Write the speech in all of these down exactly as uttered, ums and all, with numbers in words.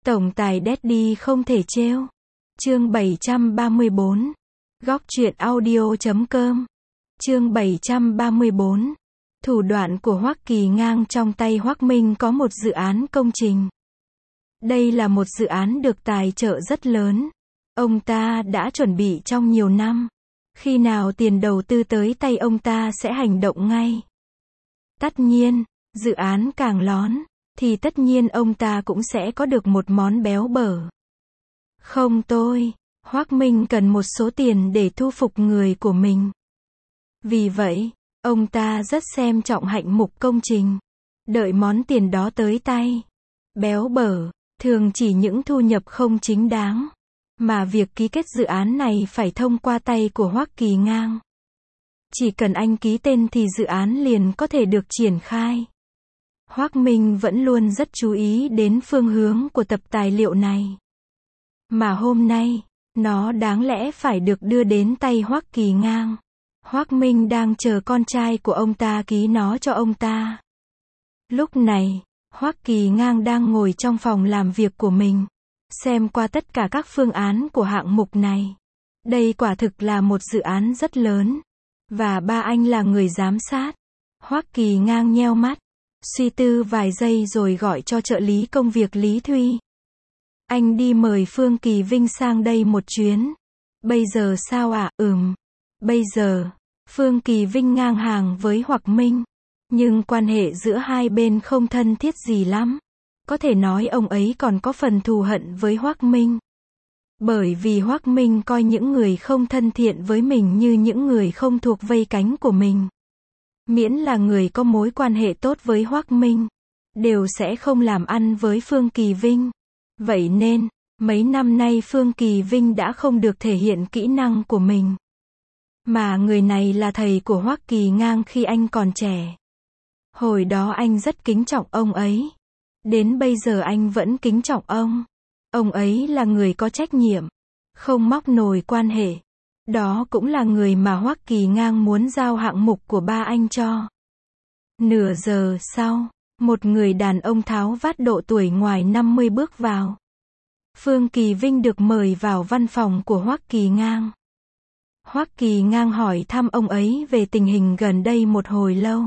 Tổng tài Daddy không thể trêu. Chương bảy trăm ba mươi bốn. Góc truyện audio chấm com. Chương bảy trăm ba mươi bốn. Thủ đoạn của Hoắc Kỳ Ngang. Trong tay Hoắc Minh có một dự án công trình. Đây là một dự án được tài trợ rất lớn. Ông ta đã chuẩn bị trong nhiều năm. Khi nào tiền đầu tư tới tay ông ta sẽ hành động ngay. Tất nhiên, dự án càng lón, thì tất nhiên ông ta cũng sẽ có được một món béo bở. Không tôi, Hoắc Minh cần một số tiền để thu phục người của mình. Vì vậy, ông ta rất xem trọng hạng mục công trình. Đợi món tiền đó tới tay. Béo bở, thường chỉ những thu nhập không chính đáng. Mà việc ký kết dự án này phải thông qua tay của Hoắc Kỳ Ngang. Chỉ cần anh ký tên thì dự án liền có thể được triển khai. Hoắc Minh vẫn luôn rất chú ý đến phương hướng của tập tài liệu này. Mà hôm nay, nó đáng lẽ phải được đưa đến tay Hoắc Kỳ Ngang. Hoắc Minh đang chờ con trai của ông ta ký nó cho ông ta. Lúc này, Hoắc Kỳ Ngang đang ngồi trong phòng làm việc của mình, xem qua tất cả các phương án của hạng mục này. Đây quả thực là một dự án rất lớn. Và ba anh là người giám sát. Hoắc Kỳ Ngang nheo mắt, suy tư vài giây rồi gọi cho trợ lý công việc Lý Thuy. Anh đi mời Phương Kỳ Vinh sang đây một chuyến. Bây giờ sao ạ? À? Ừm. Bây giờ, Phương Kỳ Vinh ngang hàng với Hoắc Minh. Nhưng quan hệ giữa hai bên không thân thiết gì lắm. Có thể nói ông ấy còn có phần thù hận với Hoắc Minh. Bởi vì Hoắc Minh coi những người không thân thiện với mình như những người không thuộc vây cánh của mình. Miễn là người có mối quan hệ tốt với Hoắc Minh, đều sẽ không làm ăn với Phương Kỳ Vinh. Vậy nên, mấy năm nay Phương Kỳ Vinh đã không được thể hiện kỹ năng của mình. Mà người này là thầy của Hoắc Kỳ Ngang khi anh còn trẻ. Hồi đó anh rất kính trọng ông ấy. Đến bây giờ anh vẫn kính trọng ông. Ông ấy là người có trách nhiệm, không móc nổi quan hệ. Đó cũng là người mà Hoắc Kỳ Ngang muốn giao hạng mục của ba anh cho. Nửa giờ sau, một người đàn ông tháo vát độ tuổi ngoài năm mươi bước vào. Phương Kỳ Vinh được mời vào văn phòng của Hoắc Kỳ Ngang. Hoắc Kỳ Ngang hỏi thăm ông ấy về tình hình gần đây một hồi lâu.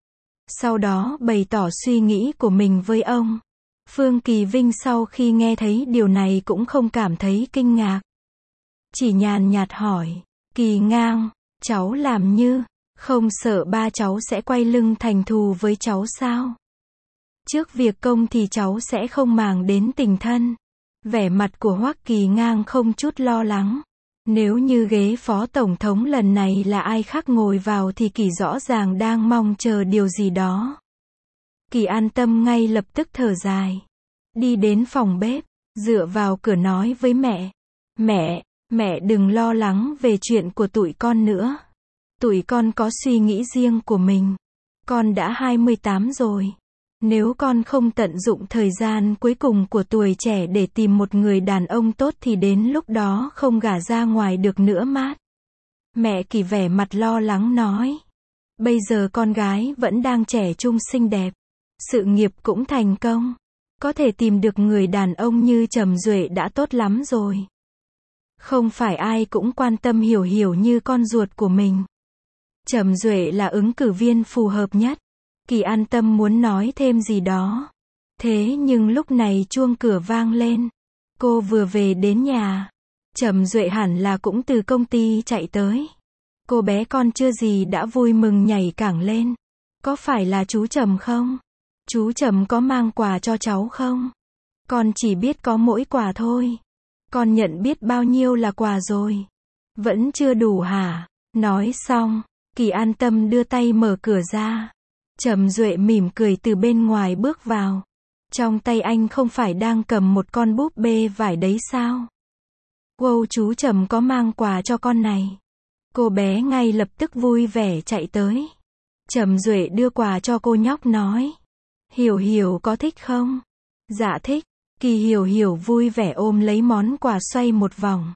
Sau đó bày tỏ suy nghĩ của mình với ông. Phương Kỳ Vinh sau khi nghe thấy điều này cũng không cảm thấy kinh ngạc. Chỉ nhàn nhạt hỏi, Kỳ Ngang, cháu làm như, không sợ ba cháu sẽ quay lưng thành thù với cháu sao? Trước việc công thì cháu sẽ không màng đến tình thân. Vẻ mặt của Hoắc Kỳ Ngang không chút lo lắng. Nếu như ghế phó tổng thống lần này là ai khác ngồi vào thì Kỳ rõ ràng đang mong chờ điều gì đó. Kỳ an tâm ngay lập tức thở dài. Đi đến phòng bếp, dựa vào cửa nói với mẹ. Mẹ, mẹ đừng lo lắng về chuyện của tụi con nữa. Tụi con có suy nghĩ riêng của mình. Con đã hai mươi tám rồi. Nếu con không tận dụng thời gian cuối cùng của tuổi trẻ để tìm một người đàn ông tốt thì đến lúc đó không gả ra ngoài được nữa mát. Mẹ Kỳ vẻ mặt lo lắng nói. Bây giờ con gái vẫn đang trẻ trung xinh đẹp. Sự nghiệp cũng thành công. Có thể tìm được người đàn ông như Trầm Duệ đã tốt lắm rồi. Không phải ai cũng quan tâm Hiểu Hiểu như con ruột của mình. Trầm Duệ là ứng cử viên phù hợp nhất. Kỳ an tâm muốn nói thêm gì đó. Thế nhưng lúc này chuông cửa vang lên. Cô vừa về đến nhà. Trầm Duệ hẳn là cũng từ công ty chạy tới. Cô bé con chưa gì đã vui mừng nhảy cẳng lên. Có phải là chú Trầm không? Chú Trầm có mang quà cho cháu không? Con chỉ biết có mỗi quà thôi. Con nhận biết bao nhiêu là quà rồi. Vẫn chưa đủ hả? Nói xong, Kỳ an tâm đưa tay mở cửa ra. Trầm Duệ mỉm cười từ bên ngoài bước vào. Trong tay anh không phải đang cầm một con búp bê vải đấy sao? Wow, chú Trầm có mang quà cho con này. Cô bé ngay lập tức vui vẻ chạy tới. Trầm Duệ đưa quà cho cô nhóc nói. Hiểu Hiểu có thích không? Dạ thích. Kỳ Hiểu Hiểu vui vẻ ôm lấy món quà xoay một vòng.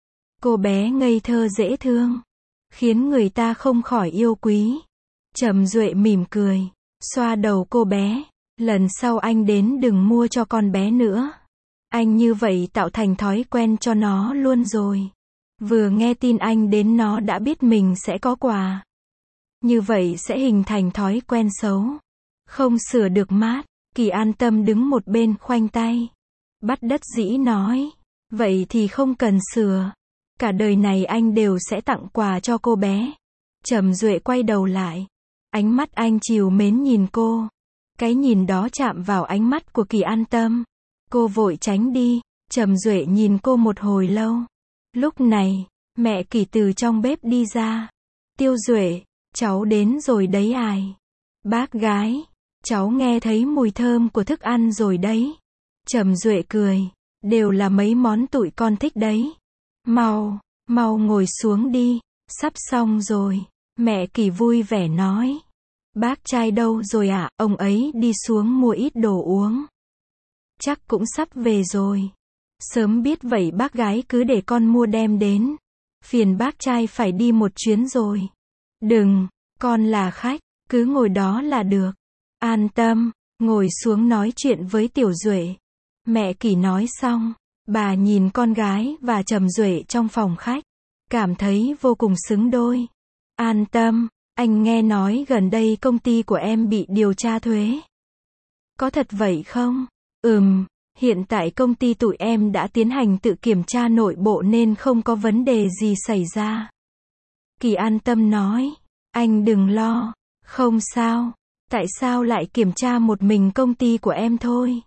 Cô bé ngây thơ dễ thương, khiến người ta không khỏi yêu quý. Trầm Duệ mỉm cười, xoa đầu cô bé. Lần sau anh đến đừng mua cho con bé nữa. Anh như vậy tạo thành thói quen cho nó luôn rồi. Vừa nghe tin anh đến nó đã biết mình sẽ có quà. Như vậy sẽ hình thành thói quen xấu. Không sửa được mát. Kỳ an tâm đứng một bên khoanh tay. Bất đắc dĩ nói. Vậy thì không cần sửa. Cả đời này anh đều sẽ tặng quà cho cô bé. Trầm Duệ quay đầu lại. Ánh mắt anh trìu mến nhìn cô. Cái nhìn đó chạm vào ánh mắt của Kỳ an tâm. Cô vội tránh đi. Trầm Duệ nhìn cô một hồi lâu. Lúc này, mẹ Kỳ từ trong bếp đi ra. Tiêu Duệ, cháu đến rồi đấy ai? Bác gái, cháu nghe thấy mùi thơm của thức ăn rồi đấy. Trầm Duệ cười. Đều là mấy món tụi con thích đấy. Mau, mau ngồi xuống đi. Sắp xong rồi. Mẹ Kỳ vui vẻ nói. Bác trai đâu rồi ạ? À? Ông ấy đi xuống mua ít đồ uống. Chắc cũng sắp về rồi. Sớm biết vậy bác gái cứ để con mua đem đến. Phiền bác trai phải đi một chuyến rồi. Đừng, con là khách, cứ ngồi đó là được. An tâm, ngồi xuống nói chuyện với Tiểu Duệ. Mẹ Kỳ nói xong, bà nhìn con gái và Trầm Duệ trong phòng khách. Cảm thấy vô cùng xứng đôi. An tâm, anh nghe nói gần đây công ty của em bị điều tra thuế. Có thật vậy không? Ừm, hiện tại công ty tụi em đã tiến hành tự kiểm tra nội bộ nên không có vấn đề gì xảy ra. Kỳ an tâm nói. Anh đừng lo. Không sao. Tại sao lại kiểm tra một mình công ty của em thôi?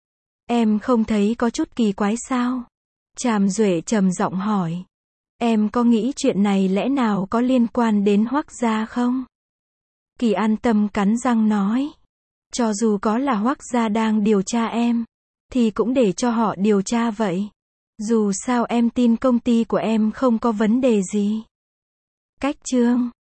Em không thấy có chút kỳ quái sao? Trầm Duệ trầm giọng hỏi. Em có nghĩ chuyện này lẽ nào có liên quan đến Hoắc gia không? Kỳ an tâm cắn răng nói. Cho dù có là Hoắc gia đang điều tra em, thì cũng để cho họ điều tra vậy. Dù sao em tin công ty của em không có vấn đề gì. Cách chương